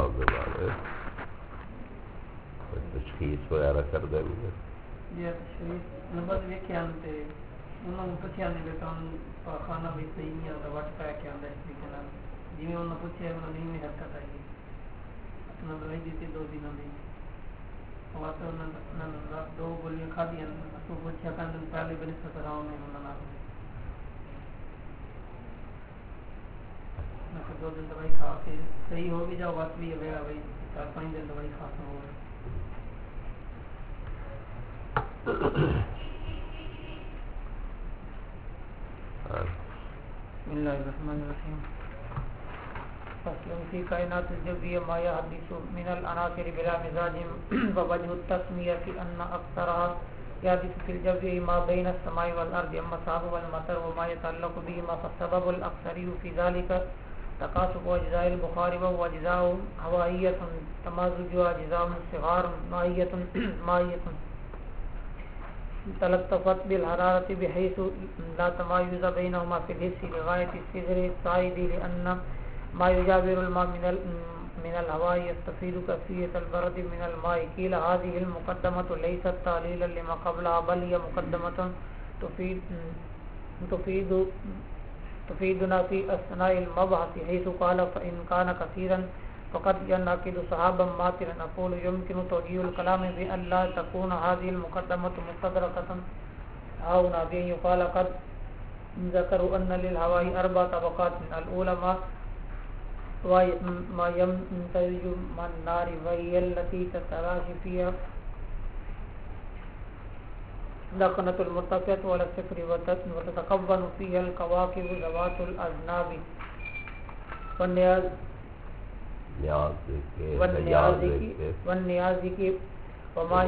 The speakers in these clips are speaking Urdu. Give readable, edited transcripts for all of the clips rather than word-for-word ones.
کے بارے تشخیص وغیرہ کر دیں گے. یہ تشخیص نمبر دیکھے آتے انہوں نے پوچھا نہیں کہ کام خانہ بھی صحیح نہیں آتا وٹ پہ کیا آتا اس طریقے سے جی میں انہوں نے پوچھا انہوں نے نہیں حرکت آئی اپنا دوائی دیتی 2 دنوں میں اور تو انہوں نے دو گولیاں کھا دیا تو پوچھا کہ پہلے بنسبت رہا میں انہوں نے 2 دن دوائی کھا کے صحیح ہو بھی جاؤ بات بھی ہے بھائی 4-5 دن دوائی کھا کے ہو بسم اللہ الرحمن الرحیم. فصل فی کائنات الجویہ ما یحدث من العناصر بلا مزاج ووجه التسمیہ ان اکثرها يحدث في الجویہ ما بین السماء والارض اما السحاب والمطر وما يتعلق بهما فالسبب الاکثری في ذلك تقاصف اجزاء البخار وهو اجزاء هوائیۃ تمازجها اجزاء صغار مائیۃ تلطفت بالحرارة بحيث لا تمايز بينهما في الحس لغاية الصغر الصاعد لأن ما يجاور الماء من الهواء يستفيد كثية البرد من الماء. قيل هذه المقدمة ليست تعليلا لما قبلها بل هي مقدمة تفيدنا في أثناء المبحث حيث قال فإن كان كثيرا فقد ينعقد صحابا ماثلا. أقول يمكن توجيه الكلام بأن لا تكون هذه المقدمة مستدركة هنا بأن يقال قد ذكروا أن للهواء 4 طبقات الأولى ما يمتزج مع النار وهي التي تتلاشى فيها دخنة المرتفعة ولا الصفر وتتكون فيها الكواكب ذوات الأذناب والنيازك وما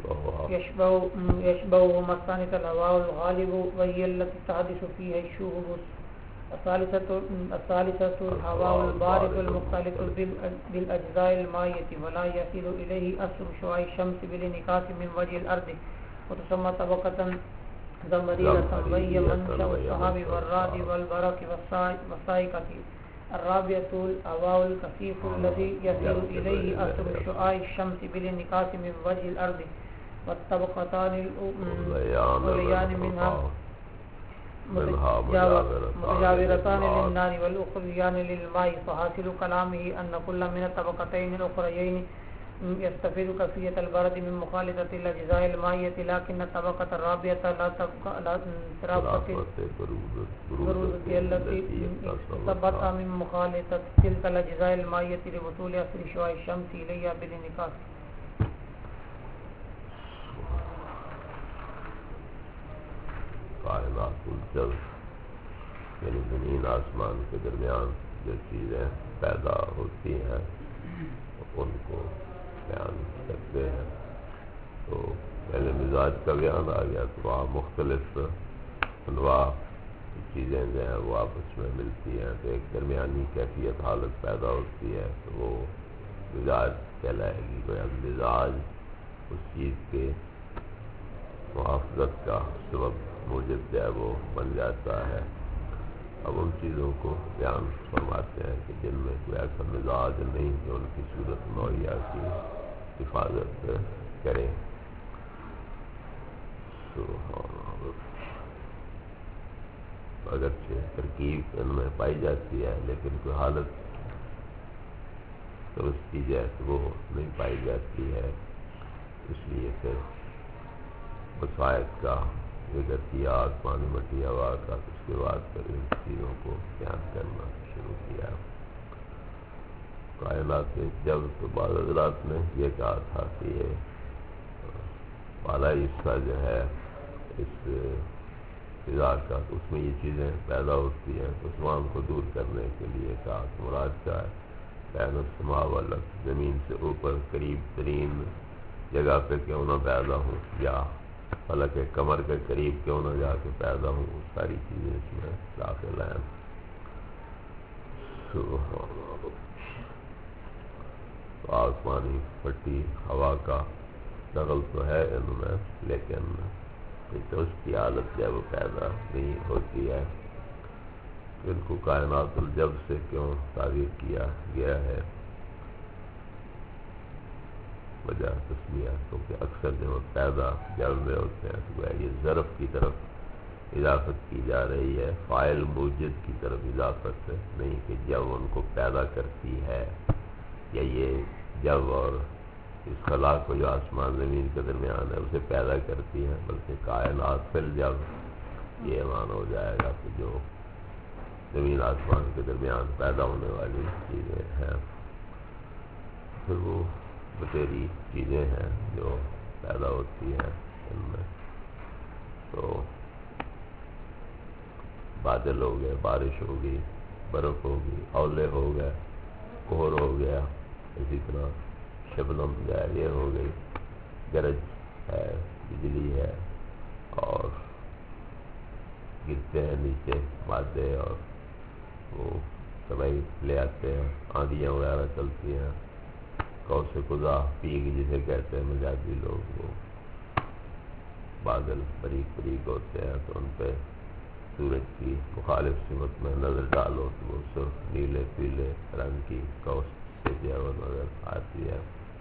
يشبه مسانة الهواء الغالب وهي التي تحدث فيها الشهب. الثالثة الهواء البارد المختلط بالأجزاء المائية ولا يصل إليه أثر شعاع الشمس بالانعكاس من وجه الأرض وتسمى طبقة زمريرة وهي منشأ السحاب والرعد والبرق والصاعقة. الرابعة الهواء الكثيف الذي يصل إليه أثر شعاع الشمس بالانعكاس من وجه الأرض. والطبقتان العليان منها متجاورتان للنار والأخريان للماء. فحاصل كلامه أن كل من الطبقتين الأخريين يستفيد كفية البرد من مخالطة الأجزاء المائية لكن الطبقة الرابعة لا ترافق البرودة التي استبطأ من مخالطة تلك الأجزاء المائية لوصول أثر شعاع الشمس إليها بالانعكاس. کائنات الجو یعنی زمین آسمان کے درمیان جو چیزیں پیدا ہوتی ہیں ان کو بیان کرتے ہیں. تو پہلے مزاج کا بیان آ گیا تو وہاں مختلف انواع کی چیزیں جو ہیں وہ آپس میں ملتی ہیں تو ایک درمیانی کیفیت حالت پیدا ہوتی ہے تو وہ مزاج کہلائے گی. گویا مزاج اس چیز کے محافظت کا سبب موجب جو ہے وہ بن جاتا ہے. اب ان چیزوں کو بیان فرماتے ہیں کہ جن میں کوئی ایسا مزاج نہیں کہ ان کی صورت نوعیہ کی حفاظت کریں. اگرچہ ترکیب ان میں پائی جاتی ہے لیکن کوئی حالت درست کی جائے تو وہ نہیں پائی جاتی ہے. اس لیے پھر وسائط کا ذکر کیا آسمان مٹی ہوا کا اس کے بعد پھر ان چیزوں کو بیان کرنا شروع کیا. کائنات میں جب تو بعض حضرات نے یہ کہا تھا کہ یہ بالا حصہ جو ہے اس فضا کا تو اس میں یہ چیزیں پیدا ہوتی ہیں تو تمام کو دور کرنے کے لیے کہا کہ مراد کیا ہے بین السماء والارض زمین سے اوپر قریب ترین جگہ پہ کیوں نہ پیدا ہوں یا فلک کمر کے قریب کیوں نہ جا کے پیدا ہوں ساری چیزیں اس میں داخل ہیں. تو آسمانی پٹی ہوا کا دخل تو ہے ان میں لیکن اس کی حالت جب وہ پیدا نہیں ہوتی ہے. ان کو کائنات الجب سے کیوں تعبیر کیا گیا ہے وجہ تسمیہ، کیونکہ اکثر جو پیدا جب میں ہوتے ہیں تو یہ ظرف کی طرف اضافت کی جا رہی ہے، فاعل موجد کی طرف اضافت نہیں کہ جب ان کو پیدا کرتی ہے، یا یہ جب اور اس خلا کو جو آسمان زمین کے درمیان ہے اسے پیدا کرتی ہے، بلکہ کائنات فل جب یہ مان ہو جائے گا کہ جو زمین آسمان کے درمیان پیدا ہونے والی چیزیں ہیں پھر وہ بتیری چیزیں ہیں جو پیدا ہوتی ہیں ان میں، تو بادل ہو گئے، بارش ہوگی، برف ہوگی، اولے ہو گئے، کوہر ہو گیا، اسی طرح شبنم یہ ہو گئی، گرج ہے، بجلی ہے، اور گرتے ہیں نیچے مادے اور وہ تباہی لے آتے ہیں، آندھیاں وغیرہ چلتی ہیں، قوس قزح پیگ جسے کہتے ہیں مجازی لوگ، وہ بادل باریک باریک ہوتے ہیں تو ان پہ سورج کی مخالف سمت میں نظر ڈالو تو وہ سرخ نیلے پیلے رنگ کی قوس سے جو ہے وہ نظر آتی ہے۔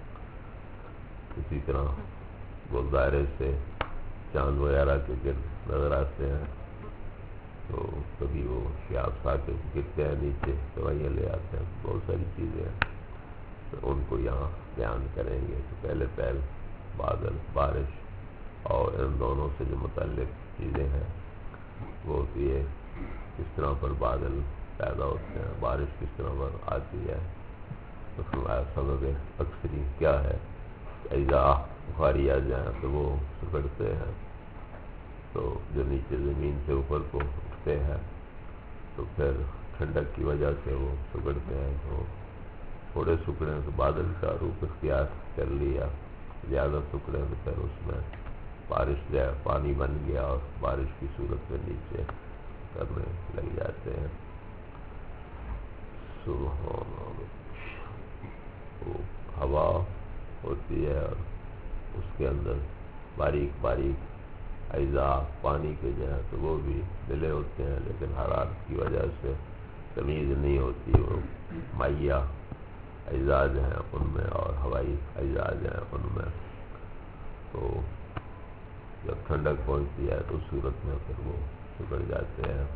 اسی طرح گول دائرے سے چاند وغیرہ کے گرد نظر آتے ہیں تو کبھی وہ شہاب سا کے گرتے ہیں نیچے دوائیاں لے آتے ہیں، بہت ساری چیزیں ہیں تو ان کو یہاں بیان کریں گے کہ پہلے بادل، بارش اور ان دونوں سے جو متعلق چیزیں ہیں وہ ہوتی ہے کس طرح پر بادل پیدا ہوتے ہیں، بارش کس طرح پر آتی ہے، تو فرمایا سبب اکثری کیا ہے، اجزاء بخاری آ جائیں تو وہ سکڑتے ہیں، تو جو نیچے زمین سے اوپر کو اٹھتے ہیں تو پھر ٹھنڈک کی وجہ سے وہ سکڑتے ہیں، تو تھوڑے سکڑے تو بادل کا روپ اختیار کر لیا، زیادہ سکڑے تو پھر اس میں بارش جائے پانی بن گیا اور بارش کی صورت میں نیچے کرنے لگ جاتے ہیں۔ سبحان اللہ، وہ ہوا ہوتی ہے اور اس کے اندر باریک باریک اجزاء پانی کے جو ہیں تو وہ بھی ملے ہوتے ہیں، لیکن حرارت کی وجہ سے تمیز نہیں ہوتی، وہ مائع اجزاء جو ہیں ان میں اور ہوائی اجزاء جو ہیں ان میں، تو جب ٹھنڈک پہنچتی ہے تو اس صورت میں پھر وہ سکڑ جاتے ہیں،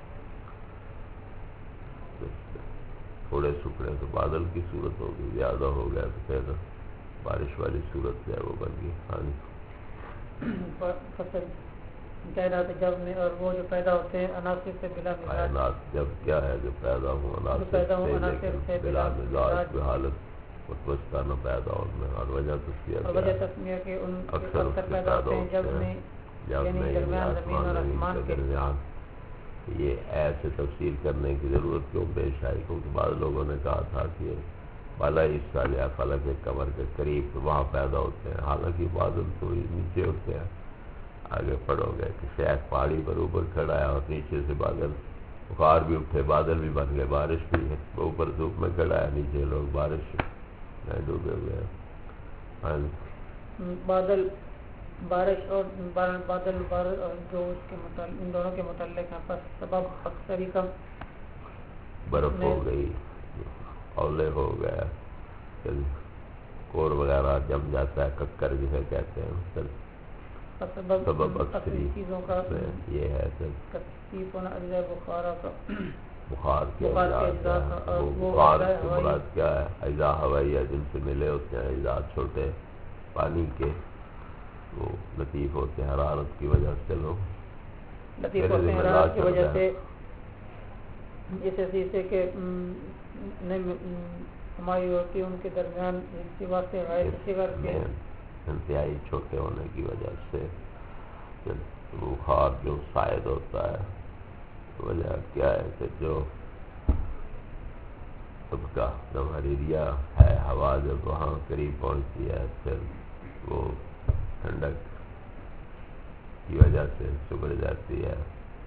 تھوڑے سکڑے تو بادل کی صورت ہوگی، زیادہ ہو گیا تو پھر بارش والی صورت جو ہے وہ بن گئی۔ ہاں جی، فصل کائنات جب میں اور وہ جو پیدا ہوتے ہیں عناصر سے بلا مزاج، کائنات جب کیا ہے جو پیدا ہوں عناصر سے بلا مزاج کی حالت متوسطہ نہ پیدا ان میں، اور وجہ تسمیہ کہ ان اکثر پیدا ہوتے ہیں جب میں یعنی درمیان زمین اور آسمان کے درمیان۔ یہ ایسے تفصیل کرنے کی ضرورت کیوں پیش آئی، کیونکہ بعض لوگوں نے کہا تھا کہ بالائی حصہ یا فلک قمر کے قریب وہاں پیدا ہوتے ہیں، حالانکہ بادل تو نیچے ہوتے ہیں۔ آگے پڑھو گے کہ شاید پہاڑی پر اوپر کھڑا ہے اور نیچے سے بادل، بخار بھی اٹھے، بادل بھی بن گئے، بارش بھی ہے، وہ اوپر دھوپ میں کھڑا ہے، نیچے لوگ بارش میں ڈوبے ہوئے ہیں۔ بادل بارش اور بادل اور جو اس کے متعلق ان دونوں کے متعلق ہیں، پس سبب اکثری کا برف ہو گئی، اولے ہو گیا، کور وغیرہ جم جاتا ہے، ککر جسے کہتے ہیں، سبب اکثری چیزوں کا یہ ہے بخار کے اجزاء، بخار سے مراد کیا ہے، اجزاء ہوائیہ جن سے ملے ہوتے ہیں، اجزاء چھوٹے پانی کے وہ لطیف ہوتے ہیں حرارت کی وجہ سے، لوگ لطیف ہوتے ہیں حرارت کی وجہ سے، جیسے شیشے کے ہماری ہوتی ہے ان کے درمیان واسطے انتہائی چھوٹے ہونے کی وجہ سے بخار جو شاید ہوتا ہے، وجہ کیا ہے کہ جو طبقہ جمہریریا ہے، ہوا جب وہاں قریب پہنچتی ہے پھر وہ ٹھنڈک کی وجہ سے سکڑ جاتی ہے۔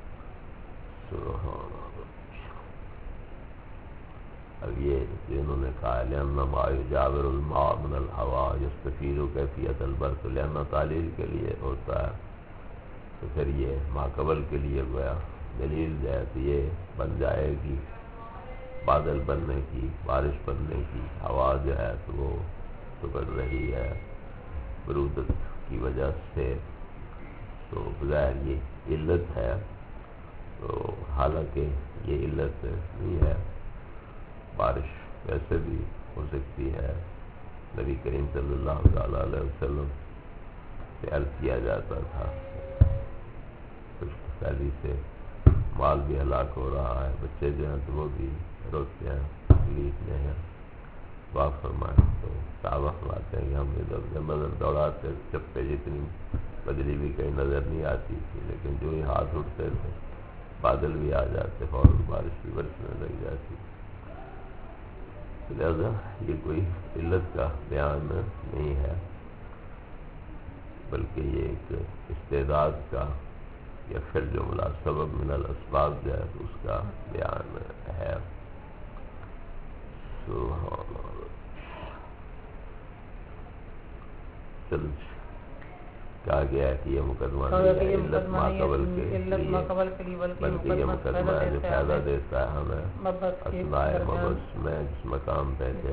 اب یہ انہوں نے کہا لأن ما يجاور الماء من الهواء يستفيد كيفية البرق، لأن تعلیل کے لیے ہوتا ہے، تو پھر یہ ماقبل کے لیے گویا دلیل جو ہے تو یہ بن جائے گی، بادل بننے کی، بارش بننے کی، ہوا جو ہے تو وہ سکڑ رہی ہے، برودت کی وجہ سے، تو بظاہر یہ علت ہے، تو حالانکہ یہ علت نہیں ہے، بارش ویسے بھی ہو سکتی ہے۔ نبی کریم صلی اللہ تعالیٰ علیہ وسلم سے عرض کیا جاتا تھا خشک سالی سے مال بھی ہلاک ہو رہا ہے، بچے جو ہیں تو وہ بھی روتے ہیں، تکلیف میں ہیں، دعا فرمائیں۔ تو صحابہ فرماتے ہیں کہ ہم ادھر نظر دوڑاتے، چپے جتنی بجلی بھی کہیں نظر نہیں آتی تھی، لیکن جو ہی ہاتھ اٹھتے تھے بادل بھی آ جاتے، فوراً بارش بھی برسنے لگ جاتی۔ لہذا یہ کوئی علت کا بیان نہیں ہے، بلکہ یہ ایک استعداد کا یا پھر جملہ سبب من الاسباب جو ہے اس کا بیان ہے۔ سبحان اللہ۔ چل کہا گیا ہے کہ یہ مقدمہ نہیں ہے، علت ما قبل کے لیے، بلکہ یہ مقدمہ ہے جو فائدہ دیتا ہے ہمیں اثناء مبس میں، جس مقام پہ کہ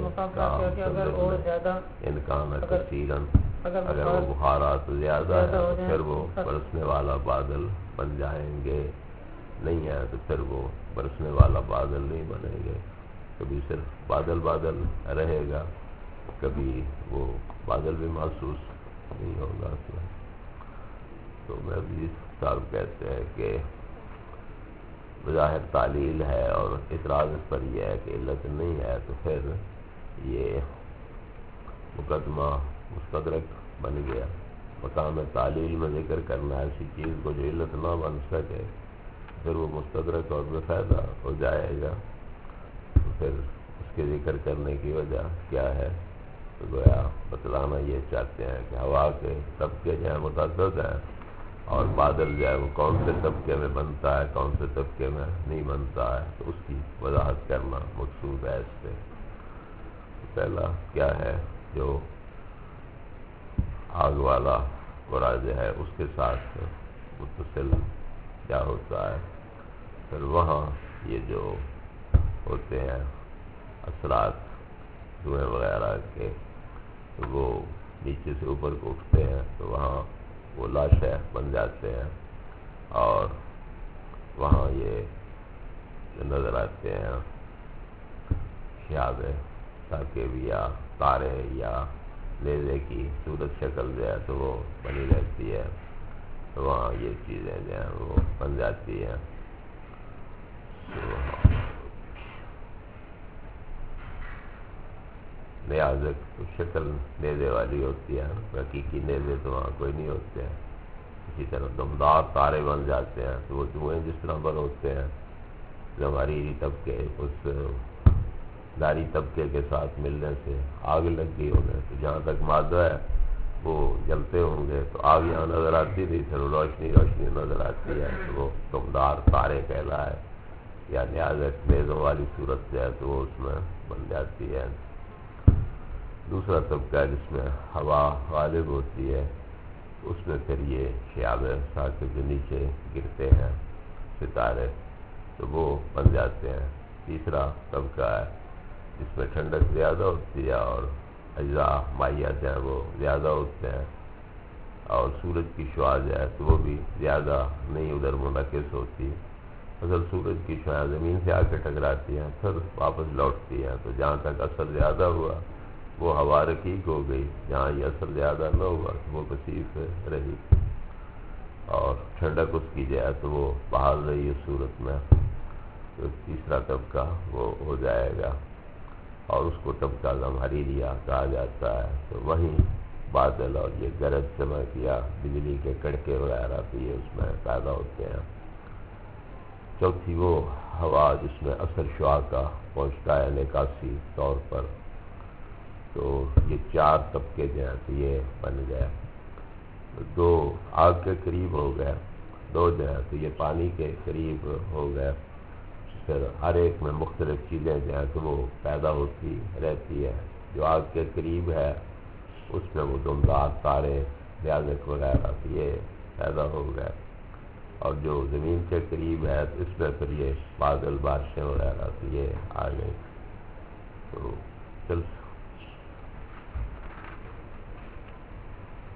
انکان کثیرن، اگر وہ بخارات زیادہ ہے تو پھر وہ برسنے والا بادل بن جائیں گے، نہیں ہے تو پھر وہ برسنے والا بادل نہیں بنے گے، کبھی صرف بادل بادل رہے گا، کبھی وہ بادل بھی محسوس نہیں ہوگا۔ تو میں بھی صاحب کہتے ہیں کہ بظاہر تعلیل ہے اور اعتراض اس پر یہ ہے کہ علت نہیں ہے، تو پھر یہ مقدمہ مستدرک بن گیا۔ مقام تعلیل میں ذکر کرنا ایسی چیز کو جو علت نہ بن سکے، پھر وہ مستدرک اور بے فائدہ ہو جائے گا، تو پھر اس کے ذکر کرنے کی وجہ کیا ہے؟ تو گویا بتلانا یہ چاہتے ہیں کہ ہوا کے طبقے جو ہیں متعدد ہیں، اور بادل جو ہے وہ کون سے طبقے میں بنتا ہے، کون سے طبقے میں نہیں بنتا ہے، تو اس کی وضاحت کرنا مقصود ہے اس سے۔ پہلا کیا ہے، جو آگ والا گورا جو ہے اس کے ساتھ متصل کیا ہوتا ہے، پھر وہاں یہ جو ہوتے ہیں اثرات دھوئیں وغیرہ کے، تو وہ نیچے سے اوپر کو اٹھتے ہیں، تو وہاں وہ لاشیں بن جاتے ہیں، اور وہاں یہ نظر آتے ہیں شہاب ثاقب یا تارے یا نیزے کی صورت شکل جو ہے تو وہ بنی رہتی ہے، تو وہاں یہ چیزیں جو ہیں وہ بن جاتی ہیں۔ نیازک تو شکل نیزے والی ہوتی ہے، حقیقی نیزے تو وہاں کوئی نہیں ہوتے ہیں۔ اسی طرح دمدار تارے بن جاتے ہیں، تو وہ دھوئیں جس طرح بن ہوتے ہیں، زمہریری طبقے اس ناری طبقے کے ساتھ ملنے سے آگ لگ گئی ہونے، تو جہاں تک مادہ ہے وہ جلتے ہوں گے، تو آگ یہاں نظر آتی تھی، پھر روشنی نظر آتی ہے، تو وہ دمدار تارے کہلائے، یا نیازک نیزوں والی صورت جو ہے تو وہ اس میں بن جاتی ہے۔ دوسرا طبقہ جس میں ہوا غالب ہوتی ہے، اس میں پھر یہ شہاب ثاقب جو نیچے گرتے ہیں ستارے، تو وہ بن جاتے ہیں۔ تیسرا طبقہ ہے جس میں ٹھنڈک زیادہ ہوتی ہے اور اجزاء مائع جو ہیں وہ زیادہ ہوتے ہیں، اور سورج کی شعاع جو ہے تو وہ بھی زیادہ نہیں ادھر منعکس ہوتی، اصل سورج کی شعاع زمین سے آ کے ٹکراتی ہیں، پھر واپس لوٹتی ہیں، تو جہاں تک اثر زیادہ ہوا وہ ہوا رقیق ہو گئی، جہاں یہ اثر زیادہ نہ ہوا تو وہ کثیف رہی، اور ٹھنڈک اس کی جو ہے تو وہ بحال رہی اس صورت میں، تو تیسرا طبقہ وہ ہو جائے گا، اور اس کو طبقہ زمہریریہ کہا جاتا ہے۔ تو وہیں بادل اور یہ گرج چمک یا بجلی کے کڑکے وغیرہ بھی اس میں پیدا ہوتے ہیں۔ چوتھی وہ ہوا جس میں اثر شعاع کا پہنچتا ہے انعکاسی طور پر، تو یہ چار طبقے جو ہیں تو یہ بن گئے، دو آگ کے قریب ہو گئے، دو جو ہیں تو یہ پانی کے قریب ہو گئے، پھر ہر ایک میں مختلف چیزیں جو ہیں تو وہ پیدا ہوتی رہتی ہے۔ جو آگ کے قریب ہے اس میں وہ دمدار تارے نیازک وغیرہ تو یہ پیدا ہو گئے، اور جو زمین کے قریب ہے تو اس میں پھر یہ بادل بارشیں وغیرہ تو یہ آ گئی۔ تو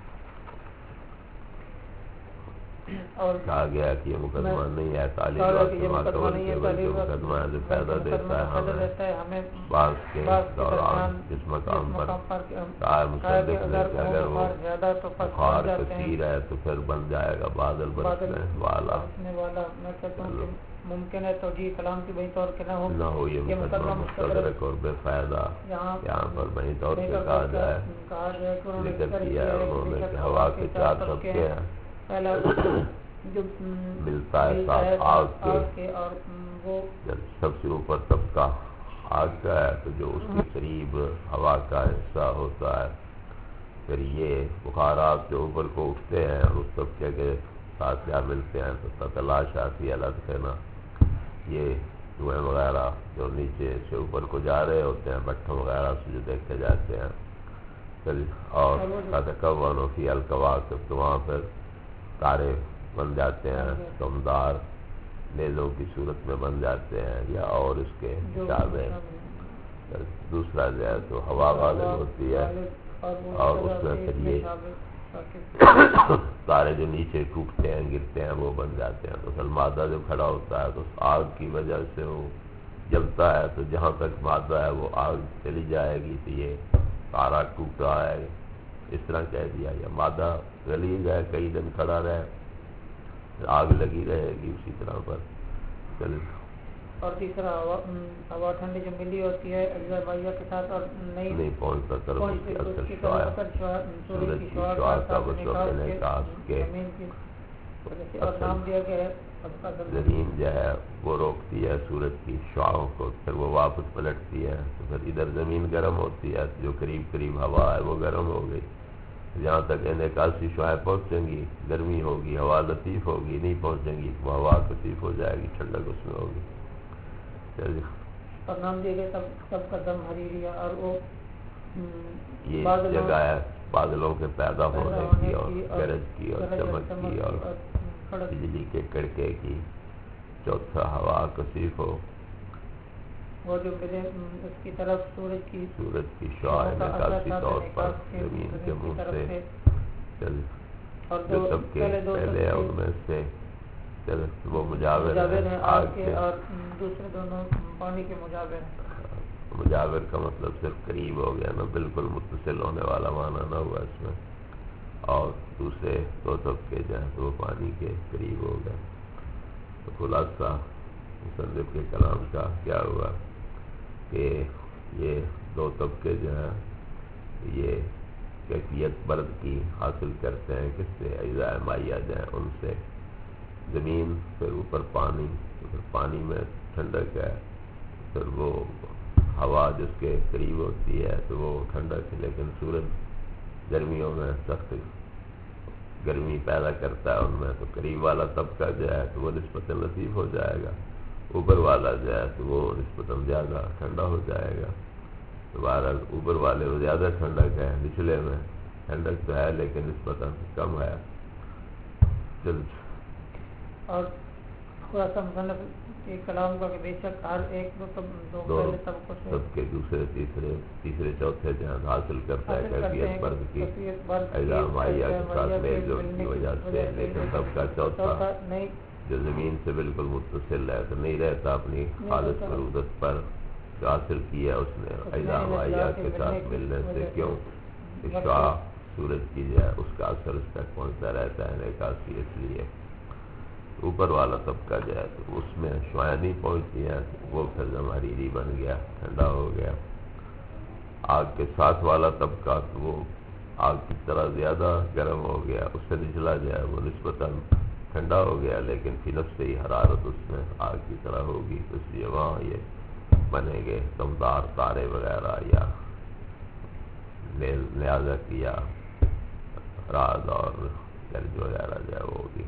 اور کہا گیا کہ یہ مقدمہ نہیں ہے تعلیم بلکہ مقدمہ ہے جو فائدہ دیتا ہے ہمیں بعض کے دوران جس مقام پر کہا مصدق نے کہ اگر وہ بخار کثیر ہے تو پھر بن جائے گا بادل برسنے والا. میں کہتا ہوں کہ ممکن ہے توجیہ کلام کی بہی طور کے نہ ہو یہ مقدمہ مستدرک اور بے فائدہ یہاں پر بہی طور پہ کہا جائے ذکر کیا ہے انہوں نے کہ ہوا کے 4 طبقے ہیں. پہلا جو ملتا ہے ساتھ آگ کے اور وہ جب سب سے اوپر طبقہ آگ کا ہے تو جو اس کے قریب ہوا کا حصہ ہوتا ہے پھر یہ بخارات جو اوپر کو اٹھتے ہیں اور اس طبقے کے ساتھ کیا ملتے ہیں تو تلاش آتی ہے لدخنا یہ دھوئیں وغیرہ جو نیچے سے اوپر کو جا رہے ہوتے ہیں بٹھوں وغیرہ سے جو دیکھے جاتے ہیں اور تکون فی الکواکب تو وہاں پر تارے بن جاتے ہیں دمدار نیزوں کی صورت میں بن جاتے ہیں یا اور اس کے شابہ. دوسرا جو ہے تو ہوا غالب ہوتی ہے اور اس میں پھر یہ تارے جو نیچے ٹوٹتے ہیں گرتے ہیں وہ بن جاتے ہیں. تو پھر مادہ جو کھڑا ہوتا ہے تو آگ کی وجہ سے وہ جلتا ہے تو جہاں تک مادہ ہے وہ آگ چلی جائے گی تو یہ تارا ٹوٹ رہا ہے اس طرح کہہ دیا. یا مادہ گلی جائے کئی دن کھڑا رہے آگ لگی رہے گی اسی طرح پر چل. اور تیسرا ہوا ٹھنڈی جو ملی ہوتی ہے اجزاء مائیہ کے ساتھ اور نہیں پہنچتا طرف اس کی اثر شعاع سورج کی شعاع کا بشوق انعکاس کے اور نام دیا گیا ہے زمین جو ہے وہ روکتی ہے سورج کی شعاعوں کو پھر وہ واپس پلٹتی ہے تو پھر ادھر زمین گرم ہوتی ہے جو قریب قریب ہوا ہے وہ گرم ہو گئی جہاں تک انعکاسی شعاعیں پہنچیں گی گرمی ہوگی ہوا لطیف ہوگی نہیں پہنچیں گی وہ ہوا کثیف ہو جائے گی ٹھنڈک اس میں ہوگی. اور نام دیا گیا سب کا دم حریریا اور وہ یہ جگہ ہے بادلوں کے پیدا ہونے کی اور گرج کی اور چمک کی اور بجلی کے کڑکے کی. چوتھا ہوا کثیف ہو وہ جو ملے اس کی طرف سورج کی شعاع انعکاسی طور پر زمین کے منہ سے چل جو سب کے پہلے ہیں ان میں سے وہ مجاور ہیں آگ کے اور دوسرے دونوں پانی کے مجاور ہیں. مجاور کا مطلب صرف قریب ہو گیا نا بالکل متصل ہونے والا معنی نہ ہوا اس میں. اور دوسرے 2 طبقے جو ہیں تو وہ پانی کے قریب ہو گئے. تو خلاصہ مصنف کے کلام کا کیا ہوا کہ یہ 2 طبقے جو ہیں یہ کیفیت برد کی حاصل کرتے ہیں کس سے اجزاء مائیہ جو ہیں ان سے. زمین پھر اوپر پانی پھر پانی میں ٹھنڈک ہے پھر وہ ہوا جس کے قریب ہوتی ہے تو وہ ٹھنڈک ہے لیکن سورج گرمیوں میں سخت گرمی پیدا کرتا ہے ان میں تو قریب والا طبقہ جو ہے تو وہ نسبتاً لطیف ہو جائے گا اوپر والا جو ہے تو وہ نسبتاً زیادہ ٹھنڈا ہو جائے گا. تو بہرحال اوپر والے وہ زیادہ ٹھنڈک ہے نچلے میں ٹھنڈک تو ہے لیکن نسبتاً کم ہے. اور تھوڑا سا مصنف کے کلام کا کہ بے شک ہر ایک دو پہلے طبقوں سے سب کے دوسرے تیسرے چوتھے جہاں حاصل کرتا ہے کیفیت برد کی اجزاء مائیہ کے ساتھ میل جول کی وجہ سے. لیکن سب کا چوتھا جو زمین سے بالکل متصل ہے تو نہیں رہتا اپنی خالص مروت پر جو حاصل کیا اس نے اجزاء مائیہ کے ساتھ ملنے سے. کیوں شعاع سورج کی جو ہے اس کا اثر اس تک پہنچتا رہتا ہے انعکاسی اس لیے. اوپر والا طبقہ جو ہے تو اس میں شعاعیں نہیں پہنچتی ہیں وہ پھر زمہریری بن گیا ٹھنڈا ہو گیا. آگ کے ساتھ والا طبقہ تو وہ آگ کی طرح زیادہ گرم ہو گیا اس سے نچلا جو ہے وہ نسبتاً ٹھنڈا ہو گیا لیکن فی نفس ہی حرارت اس میں آگ کی طرح ہوگی. تو اس لیے وہاں یہ بنے گے دمدار تارے وغیرہ یا لہذا کیا راز اور گرج وغیرہ جو ہے وہ ہوگی.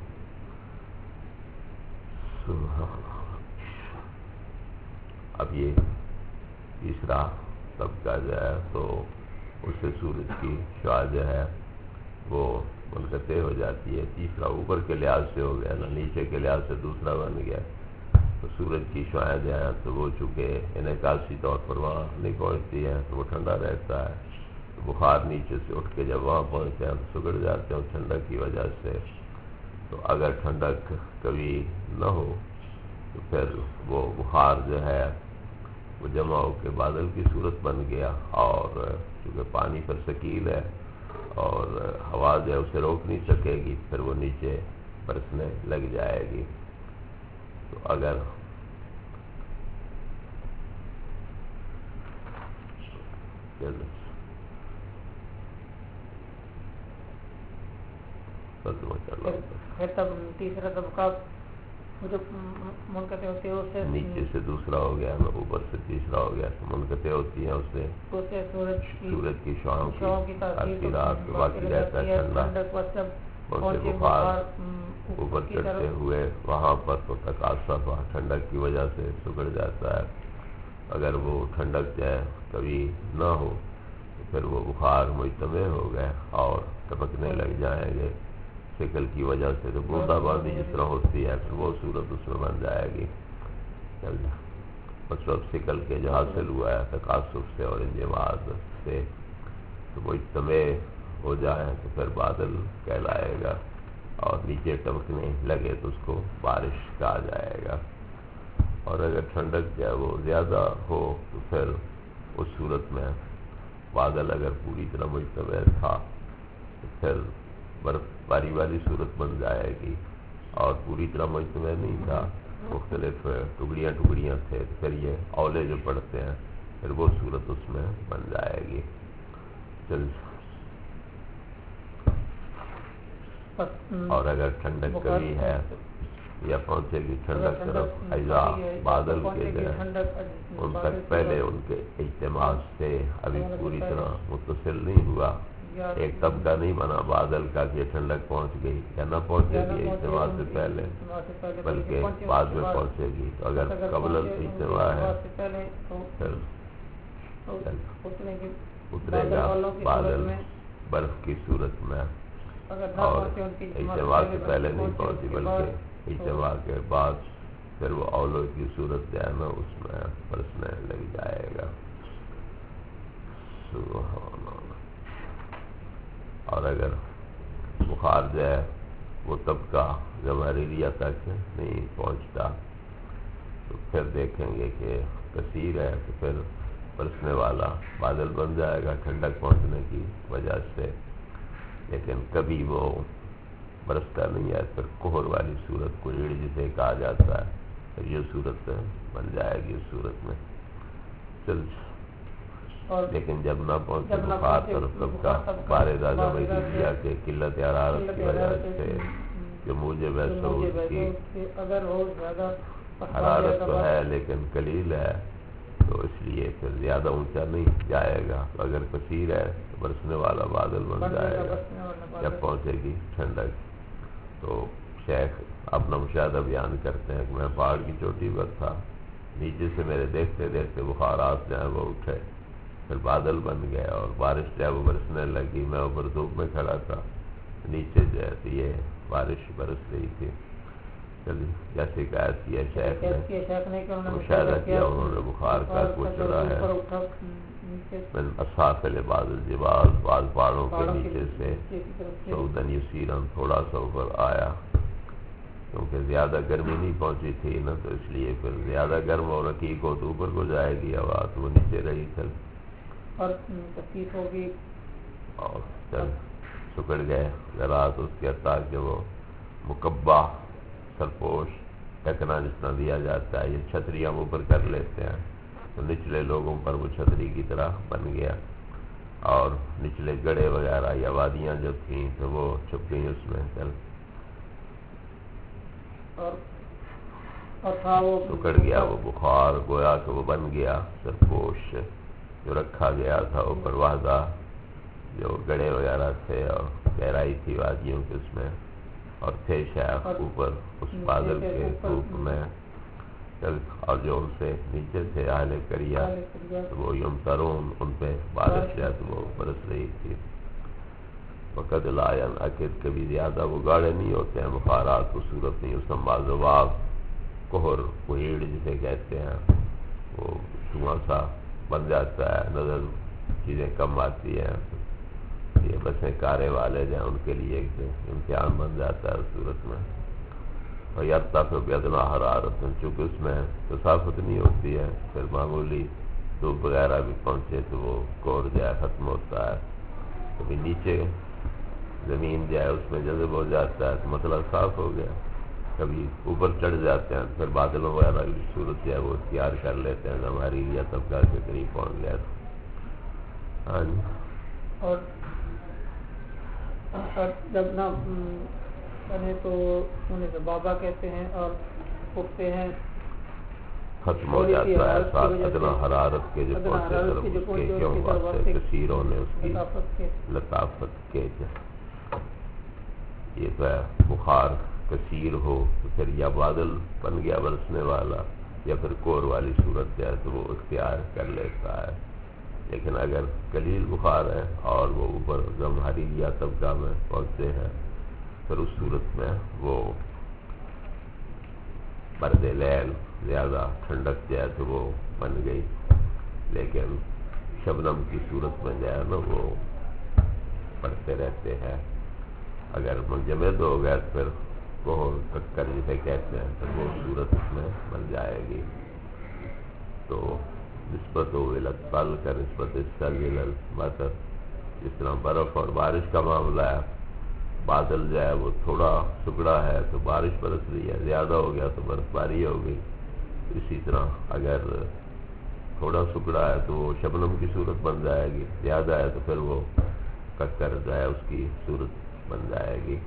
اب یہ تیسرا طبقہ جو ہے تو اس سے سورج کی شعاع جو ہے وہ منقطع ہو جاتی ہے. تیسرا اوپر کے لحاظ سے ہو گیا نا نیچے کے لحاظ سے دوسرا بن گیا. تو سورج کی شعاعیں جو ہیں تو وہ چونکہ انعکاسی طور پر وہاں نہیں پہنچتی ہیں تو وہ ٹھنڈا رہتا ہے. بخار نیچے سے اٹھ کے جب وہاں پہنچتے ہیں تو سگڑ جاتے ہیں ٹھنڈک کی وجہ سے. تو اگر ٹھنڈک کبھی نہ ہو تو پھر وہ بخار جو ہے وہ جمع ہو کے بادل کی صورت بن گیا، اور چونکہ پانی پر ثقیل ہے اور ہوا جو ہے اسے روک نہیں سکے گی، پھر وہ نیچے برسنے لگ جائے گی۔ تو اگر پھر تب تیسرا طبقہ جو منقطع ہوتی ہے اس سے نیچے سے دوسرا ہو گیا، اوپر سے تیسرا ہو گیا، تو منقطع ہوتی ہیں، اس سے سورج کی شعاعوں کی تاثیرات باقی رہتا ہے ٹھنڈا، پہنچے بخار اوپر چڑھتے ہوئے وہاں پر تو تقاصف ٹھنڈک کی وجہ سے سکڑ جاتا ہے۔ اگر وہ ٹھنڈک جائے کبھی نہ ہو تو پھر وہ بخار مجتمع ہو گئے اور ٹپکنے لگ جائیں گے شکل کی وجہ سے، تو بوندہ باندی جس طرح ہوتی ہے پھر وہ صورت اس میں بن جائے گی۔ مطلب شکل کے جو حاصل ہوا ہے تقاصف سے اور انجماد سے، تو وہ اجتماع ہو جائے تو پھر بادل کہلائے گا، اور نیچے ٹپکنے لگے تو اس کو بارش کہا جائے گا۔ اور اگر ٹھنڈک جو ہے وہ زیادہ ہو تو پھر اس صورت میں بادل اگر پوری طرح مجتمع تھا تو پھر برف باری والی صورت بن جائے گی، اور پوری طرح مجتمع نہیں تھا، مختلف ٹکڑیاں ٹکڑیاں تھے، پھر یہ اولے جو پڑتے ہیں پھر وہ صورت اس میں بن جائے گی۔ اور اگر ٹھنڈک کبھی ہے یا پہنچے گی ٹھنڈک طرف اجزا بادل کے جو ہے ان تک پہلے ان کے اجتماع سے ابھی پوری طرح متصل نہیں ہوا، ایک طبقہ نہیں بنا بادل کا کہ ٹھنڈک پہنچ گئی یا نہ پہنچے گی اجتماع سے پہلے، بلکہ بعد میں پہنچے گی۔ تو اگر قبل الاجتماع ہے پھر اترے گا بادل برف کی صورت میں، اور اجتماع سے پہلے نہیں پہنچی بلکہ اجتماع کے بعد پھر وہ اولوں کی صورت جو ہے نا اس میں برسنے لگ جائے گا۔ سبحان اللہ۔ اور اگر بخار جو ہے وہ طبقہ جمہوریہ تک نہیں پہنچتا تو پھر دیکھیں گے کہ کثیر ہے تو پھر برسنے والا بادل بن جائے گا ٹھنڈک پہنچنے کی وجہ سے، لیکن کبھی وہ برستا نہیں ہے، پھر کوہر والی صورت کوئیڑ جسے کہا جاتا ہے، پھر یہ صورت بن جائے گی اس صورت میں چل۔ لیکن جب نہ پہنچے بخار طرف طبقہ باردہ جمہوریہ کے قلت حرارت کی وجہ سے جو موجب ہے سعود کی حرارت تو ہے لیکن قلیل ہے، تو اس لیے پھر زیادہ اونچا نہیں جائے گا، اگر کثیر ہے تو برسنے والا بادل بن جائے گا جب پہنچے گی ٹھنڈک۔ تو شیخ اپنا مشاہدہ بیان کرتے ہیں کہ میں پہاڑ کی چوٹی پر تھا، نیچے سے میرے دیکھتے دیکھتے بخارات جو ہیں وہ اٹھے، پھر بادل بن گئے اور بارش جو ہے وہ برسنے لگی، میں اوپر دھوپ میں کھڑا تھا، نیچے جو ہے تو یہ بارش برس رہی تھی۔ جیسے قید کیا شیخ نے مشاہدہ کیا انہوں نے بخار کا وہ چڑھا ہے من اسافل بعض الجبال، بعض پہاڑوں کے نیچے سے سعودن یسیرن تھوڑا سا اوپر آیا، کیونکہ زیادہ گرمی نہیں پہنچی تھی نا، تو اس لیے پھر زیادہ گرم اور رقیق ہو تو اوپر کو جائے گی ہوا، تو وہ نیچے رہی چل اور تکلیف ہوگی اور چل سکڑ گئے ذرات اس کے حتیٰ کہ وہ مکبہ سرپوش ٹکنا جس طرح دیا جاتا ہے، یہ چھتری ہم اوپر کر لیتے ہیں تو نچلے لوگوں پر وہ چھتری کی طرح بن گیا، اور نچلے گڑھے وغیرہ یا وادیاں جو تھیں تو وہ چھپ گئیں اس میں چل، سکڑ گیا وہ بخار، گویا کہ وہ بن گیا سرپوش جو رکھا گیا تھا اوپر وحدہ، جو گڑھے وغیرہ تھے اور گہرائی تھی وادیوں کے اس میں، اور تھے شیخ اوپر اس بادل کے دھوپ میں، اور جو ان سے نیچے تھے اہل قریہ تو وہ یمترون ان پہ بارش جو ہے تو وہ برس رہی تھی۔ وقد لا ینعقد، کبھی زیادہ وہ گاڑے نہیں ہوتے ہیں بخارات کو صورت نہیں اسم ذباب، کوہر کوہیڑ جسے کہتے ہیں، وہ دھواں سا بن جاتا ہے، نظر چیزیں کم آتی ہیں، یہ بسیں کارے والے جو ہیں ان کے لیے ایک امتحان بن جاتا ہے اس صورت میں. اور یرتفع بادنیٰ حرارت، چونکہ اس میں کثافت نہیں ہوتی ہے، پھر معمولی دھوپ وغیرہ بھی پہنچے تو وہ کور جو ہے ختم ہوتا ہے. کبھی نیچے زمین جو ہے اس میں جذب ہو جاتا ہے تو مسئلہ صاف ہو گیا. کبھی اوپر چڑھ جاتے ہیں پھر بادلوں وغیرہ کی صورت جو ہے وہ اختیار کر لیتے ہیں. ہماری یا طبقہ کے قریب پہنچ گیا. ہاں جی. اور جب نہ بنے تو انہیں تو بابا کہتے ہیں اور اٹھتے ہیں ختم ہو جاتا ہے ساتھ ادنا حرارت کے جو پہنچے طرف اس کے کیوں واسطے کثیروں نے اس کی لطافت کے یہ تو ہے بخار کثیر ہو تو پھر یا بادل بن گیا برسنے والا یا پھر کور والی صورت ہے تو وہ اختیار کر لیتا ہے. لیکن اگر قلیل بخار ہے اور وہ اوپر زمہریہ طبقہ میں پہنچتے ہیں پھر اس صورت میں وہ برد لیل زیادہ ٹھنڈک جو ہے تو وہ بن گئی. لیکن شبنم کی صورت میں جو ہے نا وہ پڑتے رہتے ہیں. اگر منجمد ہو گیا تو پھر کوہر ککر جسے کہتے ہیں تو وہ صورت اس میں بن جائے گی. تو نسبت ہو الطل کا نسبت مطلب جس طرح برف اور بارش کا معاملہ ہے، بادل جو ہے وہ تھوڑا سکڑا ہے تو بارش برس رہی ہے، زیادہ ہو گیا تو برف باری ہو گئی. اسی طرح اگر تھوڑا سکڑا ہے تو وہ شبنم کی صورت بن جائے گی، زیادہ ہے تو پھر وہ ککر جو ہے اس کی صورت بن جائے گی.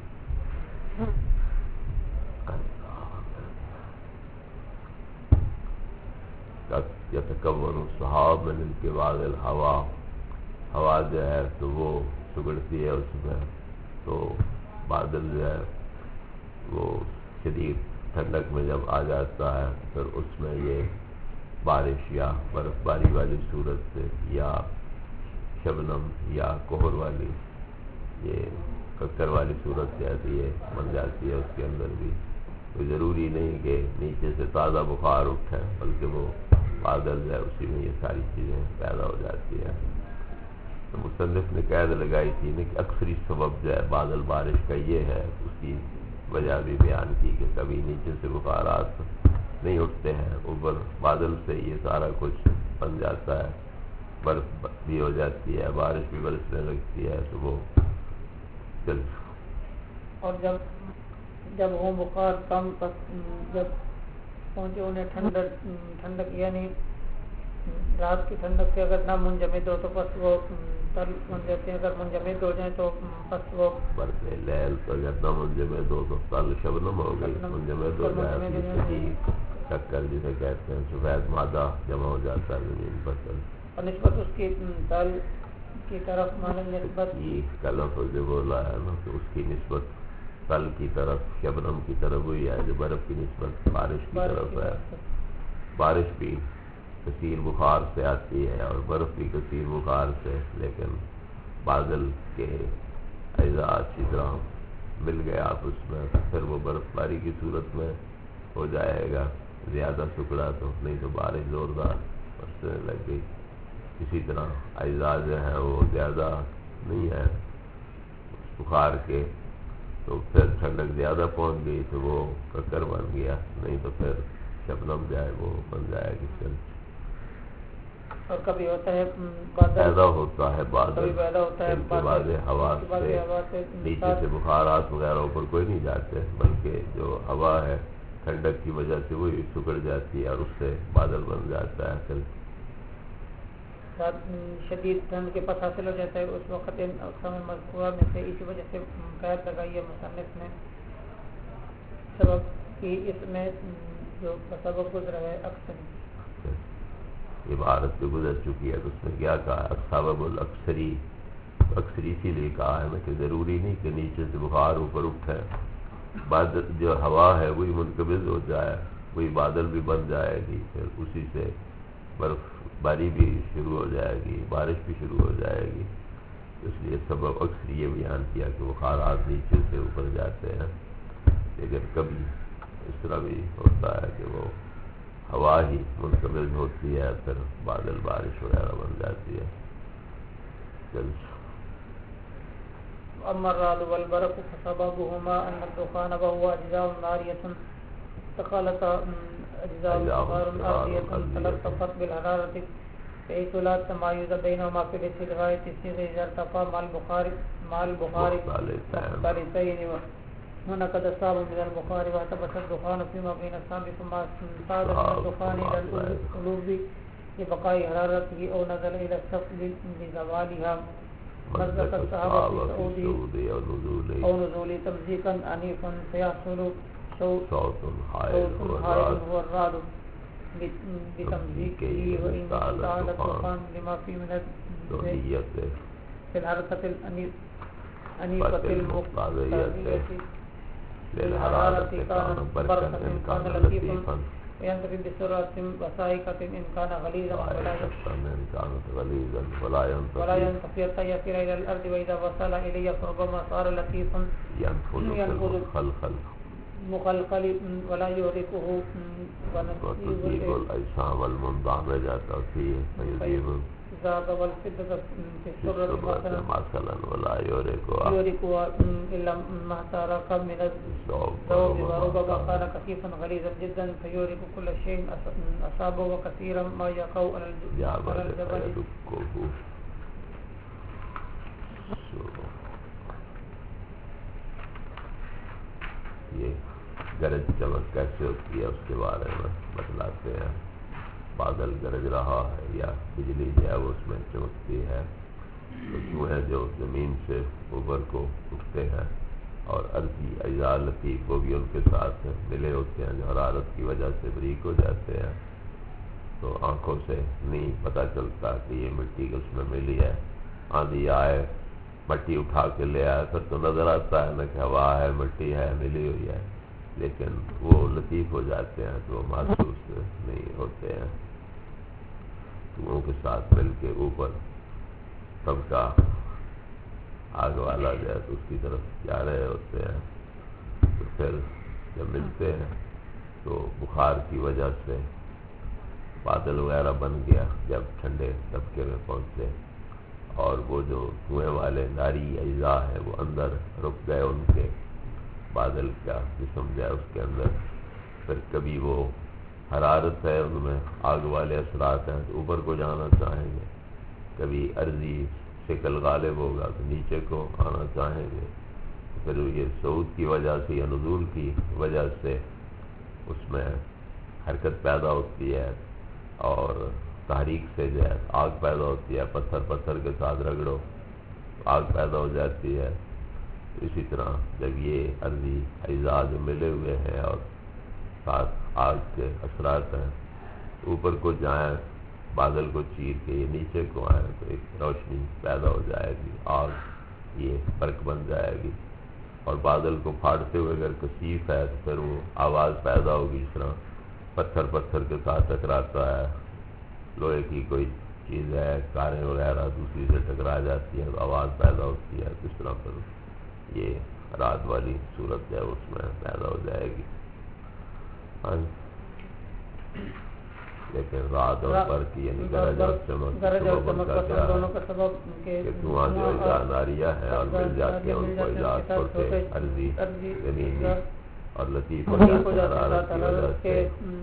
یتکون السحاب من انقباض الہوا، ہوا جو ہے تو وہ سگڑتی ہے اس میں تو بادل جو ہے وہ شدید ٹھنڈک میں جب آ جاتا ہے پھر اس میں یہ بارش یا برف باری والی صورت سے یا شبنم یا کوہر والی یہ ککر والی صورت جو ہے تو یہ بن جاتی ہے. اس کے اندر بھی کوئی ضروری نہیں کہ نیچے سے تازہ بخار اٹھے بلکہ وہ بادل جو ہے اسی میں یہ ساری چیزیں پیدا ہو جاتی ہیں. تو مصنف نے قید لگائی تھی کہ اکثری سبب جو ہے بادل بارش کا یہ ہے، اس کی وجہ بھی بیان کی کہ کبھی نیچے سے بخارات نہیں اٹھتے ہیں، اوپر بادل سے یہ سارا کچھ بن جاتا ہے، برف بھی ہو جاتی ہے، بارش بھی برسنے لگتی ہے تو وہ اور جب وہ بخار کم جب پہنچے انہیں ٹھنڈک یعنی رات کی ٹھنڈک سے اگر نہ منجمد ہو تو بس وہ تل بن جاتے ہیں، اگر منجمد ہو جائیں تو بس وہ برد لیل تو اگر نہ منجمد ہو تو تل شبنم ہو گئی، منجمد ہو جائے ککر جسے کہتے ہیں سفید مادہ جمع ہو جاتا ہے زمین پر. اور نسبت اس کی تل کی طرف مانے نسبت کلف جو بولا ہے نا تو اس کی نسبت تل کی طرف شبنم کی طرف ہوئی ہے، جو برف کی نسبت بارش کی طرف ہے. بارش بھی کثیر بخار سے آتی ہے اور برف بھی کثیر بخار سے، لیکن بادل کے اجزاء اچھی طرح مل گئے آپس میں پھر وہ برف باری کی صورت میں ہو جائے گا. زیادہ سکڑا تو نہیں تو بارش زوردار برسنے لگ گئی. اسی طرح اجزاء جو ہیں وہ زیادہ نہیں ہے بخار کے تو پھر ٹھنڈک زیادہ پہنچ گئی تو وہ ککر بن گیا، نہیں تو پھر شبنم جائے وہ بن جائے گی. اور کبھی ہوتا ہے پیدا ہوتا ہے بادل ان کے بعد ہوا سے نیچے سے بخارات وغیرہ اوپر کوئی نہیں جاتے بلکہ جو ہوا ہے ٹھنڈک کی وجہ سے وہی سکڑ جاتی ہے اور اس سے بادل بن جاتا ہے. شدید ٹھنڈ کے پاس حاصل ہو جاتا ہے اس وقت ان اقسام مذکورہ میں سے اسی وجہ سے قید لگائی ہے مصنف نے سبب کہ اس میں جو سبب گزرا ہے عبارت جو گزر چکی ہے تو اس میں کیا کہا سبب الاکثری، اکثری اسی لیے کہا ہے کہ ضروری نہیں کہ نیچے سے بخار اوپر اٹھے، بادل جو ہوا ہے وہی منقبض ہو جائے، وہی بادل بھی بن جائے گی، پھر اسی سے برف باری بھی شروع ہو جائے گی، بارش بھی شروع ہو جائے گی. اس لیے سبب اکثر یہ بیان کیا کہ بخارات نیچے سے اوپر جاتے ہیں. لیکن کبھی اس طرح بھی ہوتا ہے کہ وہ ہوا ہی منقبض ہوتی ہے پھر بادل بارش وغیرہ بن جاتی ہے. أما الرعد والبرق فسببهما أن الدخان وهو أجزاء نارية تخلط أجزاء صغار أرضية تلطفت بالحرارة بحيث لا تمايز بينهما في الغاية الصغير إذا ارتفع مع البخار مختلفين ونقد الصاب من البخار واعتبس الدخان فيما بين الصاب ثم صعد من الدخان إلى القلوب لبقاء حرارته أو نزل إلى السقف لزوالها مزق الصحابة في صعوده أو نزول تمزيقا عنيفا فيحصل صوت حائل هو الرعد بتمزيقه وإن تعالى الدخان لما فيه من الدنية في الحركة الأنيفة المقتضية للحرارة كان بركة إن كان لطيفا وينتفي بسرعة وسائقة إن كان غليظا ولا ينتفي حتى يصل إلى الأرض وإذا وصل إليه فربما صار لطيفا ينفذ مخلخل ولا يهلكه وتجيب الأجسام المنضمجة فيه فيجيب الذهب والفضة في السرة مثلا ولا يهلكها إلا ما احترق من الذوب وربما كان كثيفا غليظا جدا فيهلك كل شيء أصابه وكثيرا ما يقع على الجبل. یہ گرج چمک کیسے ہوتی ہے اس کے بارے میں بتلاتے ہیں. بادل گرج رہا ہے یا بجلی جو ہے وہ اس میں چمکتی ہے تو چوہے جو زمین سے اوپر کو اٹھتے ہیں اور ارضی اجزاء لطیف وہ بھی ان کے ساتھ ملے ہوتے ہیں جو حرارت کی وجہ سے بریک ہو جاتے ہیں تو آنکھوں سے نہیں پتہ چلتا کہ یہ مٹی اس میں ملی ہے. آندھی آئے مٹی اٹھا کے لے آئے پھر تو نظر آتا ہے نا کہ ہوا ہے مٹی ہے ملی ہوئی ہے لیکن وہ لطیف ہو جاتے ہیں تو وہ محسوس نہیں ہوتے ہیں. چوہوں کے ساتھ مل کے اوپر سب کا آگ والا جو ہے تو اس کی طرف جا رہے ہوتے ہیں تو پھر جب ملتے ہیں تو بخار کی وجہ سے بادل وغیرہ بن گیا جب ٹھنڈے طبقے میں پہنچے اور وہ جو دھوئیں والے ناری اجزاء ہیں وہ اندر رک گئے ان کے بادل کا جسم جو ہے اس کے اندر پھر کبھی وہ حرارت ہے ان میں آگ والے اثرات ہیں تو اوپر کو جانا چاہیں گے کبھی عرضی شکل غالب ہوگا تو نیچے کو آنا چاہیں گے پھر یہ صعود کی وجہ سے یا نزول کی وجہ سے اس میں حرکت پیدا ہوتی ہے اور تحریک سے جو ہے آگ پیدا ہوتی ہے. پتھر کے ساتھ رگڑو آگ پیدا ہو جاتی ہے. اسی طرح جب یہ عرضی اجزاء جو ملے ہوئے ہیں اور ساتھ آگ کے اثرات ہیں اوپر کو جائیں بادل کو چیر کے یہ نیچے کو آئیں تو ایک روشنی پیدا ہو جائے گی آگ یہ برق بن جائے گی اور بادل کو پھاڑتے ہوئے اگر کثیف ہے تو پھر وہ آواز پیدا ہوگی. اس طرح پتھر کے ساتھ ٹکراتا ہے لوہے کی کوئی چیز ہے کاریں وغیرہ دوسری سے ٹکرا جاتی ہے تو آواز پیدا ہوتی ہے. اس طرح پھر یہ رات والی صورت ہے اس میں پیدا ہو جائے گی. لیکن رات اور برق یعنی گرج اور چمک کا کیا ہے کہ دھواں جو اجزاء ناریہ ہے اور مل جاتے ہیں ان کو اجزاء چھوٹے عرضی زمینی اور لطیف ہو جاتے ہیں حرارت کی وجہ سے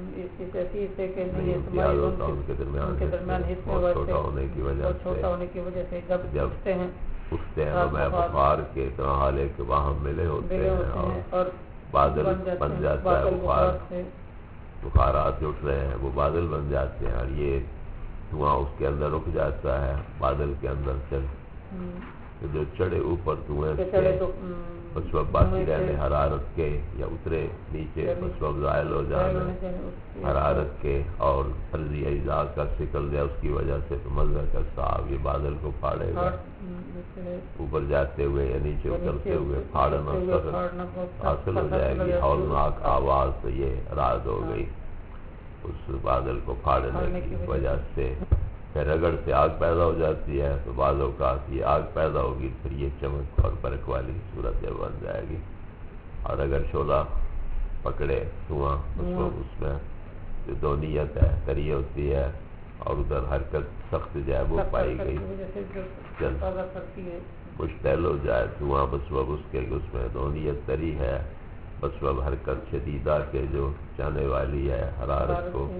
امتیاز ہوتا ان کے درمیان بہت چھوٹا ہونے کی وجہ سے جب اٹھتے ہیں میں بخار کے اتنا حال ہے کہ وہاں ملے ہوتے ہیں اور بادل بن جاتا ہے. بخارات جو اٹھ رہے ہیں وہ بادل بن جاتے ہیں اور یہ دھواں اس کے اندر رک جاتا ہے بادل کے اندر چل جو چڑھے اوپر دھوئیں سے اس وقت باقی رہنے حرارت کے یا اترے نیچے اس وقت زائل ہو جانے حرارت کے اور عرضی اجزاء کا شکل ہے اس کی وجہ سے تو مزہ کا صاحب یہ بادل کو پھاڑے گا اوپر جاتے ہوئے یا نیچے اترتے ہوئے پھاڑنا حاصل ہو جائے گی. ہولناک آواز تو یہ رات ہو گئی اس بادل کو پھاڑنے کی وجہ سے. پھر رگڑ سے آگ پیدا ہو جاتی ہے تو بعض اوقات یہ آگ پیدا ہوگی پھر یہ چمک اور برق والی صورت بن جائے گی. اور اگر شعلہ پکڑے دھواں اس میں جو دونیت ہے کری ہوتی ہے اور ادھر حرکت سخت جو ہے وہ پائی گئی مشتعل ہو جائے تو وہاں بسبب اس کے اس میں دونیت تری ہے، بسبب حرکت شدیدہ کے جو چاہنے والی ہے حرارت کو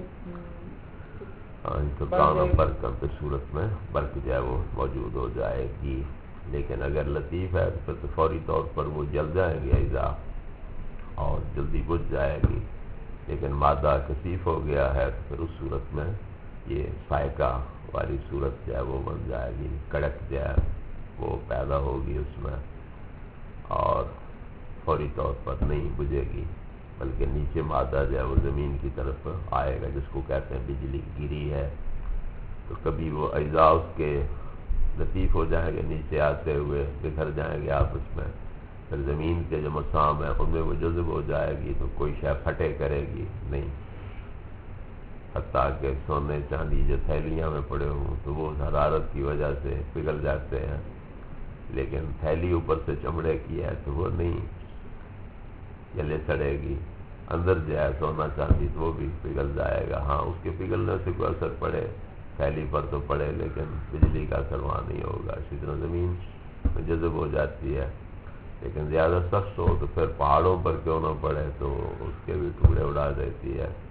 تو کانا برکم پہ صورت میں برق جو ہے وہ موجود ہو جائے گی۔ لیکن اگر لطیف ہے تو پھر تو فوری طور پر وہ جل جائیں گے اجزاء اور جلدی بجھ جائے گی، لیکن مادہ کثیف ہو گیا ہے تو پھر اس صورت میں یہ سائقہ والی صورت جو ہے وہ بن جائے گی، کڑک جو ہے وہ پیدا ہوگی اس میں اور فوری طور پر نہیں بجھے گی، بلکہ نیچے مادہ جو ہے وہ زمین کی طرف آئے گا، جس کو کہتے ہیں بجلی گری ہے۔ تو کبھی وہ اجزاء اس کے لطیف ہو جائیں گے، نیچے آتے ہوئے بکھر جائیں گے آپس میں، پھر زمین کے جو مسام ہے ان میں وہ جذب ہو جائے گی تو کوئی شے پھٹے کرے گی نہیں، حتیٰ کہ سونے چاندی جو تھیلیاں میں پڑے ہوں تو وہ حرارت کی وجہ سے پگھل جاتے ہیں، لیکن تھیلی اوپر سے چمڑے کی ہے تو وہ نہیں جلے سڑے گی، اندر جو ہے سونا چاندی تو وہ بھی پگھل جائے گا۔ ہاں اس کے پگھلنے سے کوئی اثر پڑے تھیلی پر تو پڑے، لیکن بجلی کا اثر وہاں نہیں ہوگا، اسی طرح زمین میں جذب ہو جاتی ہے، لیکن زیادہ سخت ہو تو پھر پہاڑوں پر کیوں نہ پڑے تو اس کے بھی ٹکڑے اڑا دیتی ہے۔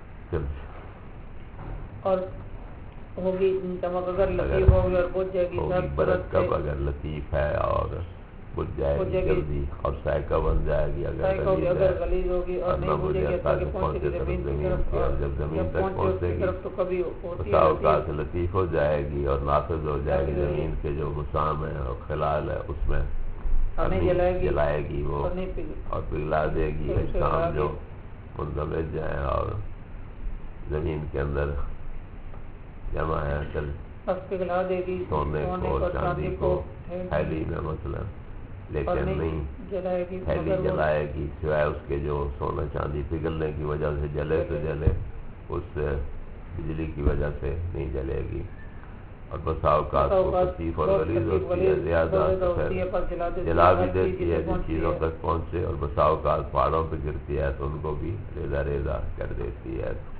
اور ہوگی چمک اگر لطیف ہوگی اور بجھ جائے گی، برق کب اگر لطیف ہے اور بجھ جائے گی جلدی، اور سائقہ بن جائے گی اگر غلیظ ہوگی اور نہیں بجھے گی تاکہ پہنچے گی زمین کی طرف، اور جب زمین تک پہنچے گی تو کبھی ہوتی بسا اوقات لطیف ہو جائے گی اور نافذ ہو جائے گی، زمین کے جو مسام ہے اور خلال ہے اس میں جلائے گی وہ اور پگھلا دے گی اجسام جو مندمج ہیں اور زمین کے اندر جمع ہے، پگھلا دے گی سونے کو اور چاندی کو تھیلی میں مثلا، لیکن نہیں تھیلی جلائے گی سوائے اس کے جو سونا چاندی پگھلنے کی وجہ سے جلے تو جلے، اس بجلی کی وجہ سے نہیں جلے گی، اور بسا اوقات کو کثیف اور غلیظ ہوتی ہے زیادہ تو پھر جلا بھی دیتی ہے جن چیزوں تک پہنچے، اور بسا اوقات پہاڑوں پہ گرتی ہے تو ان کو بھی ریزہ ریزہ کر دیتی ہے۔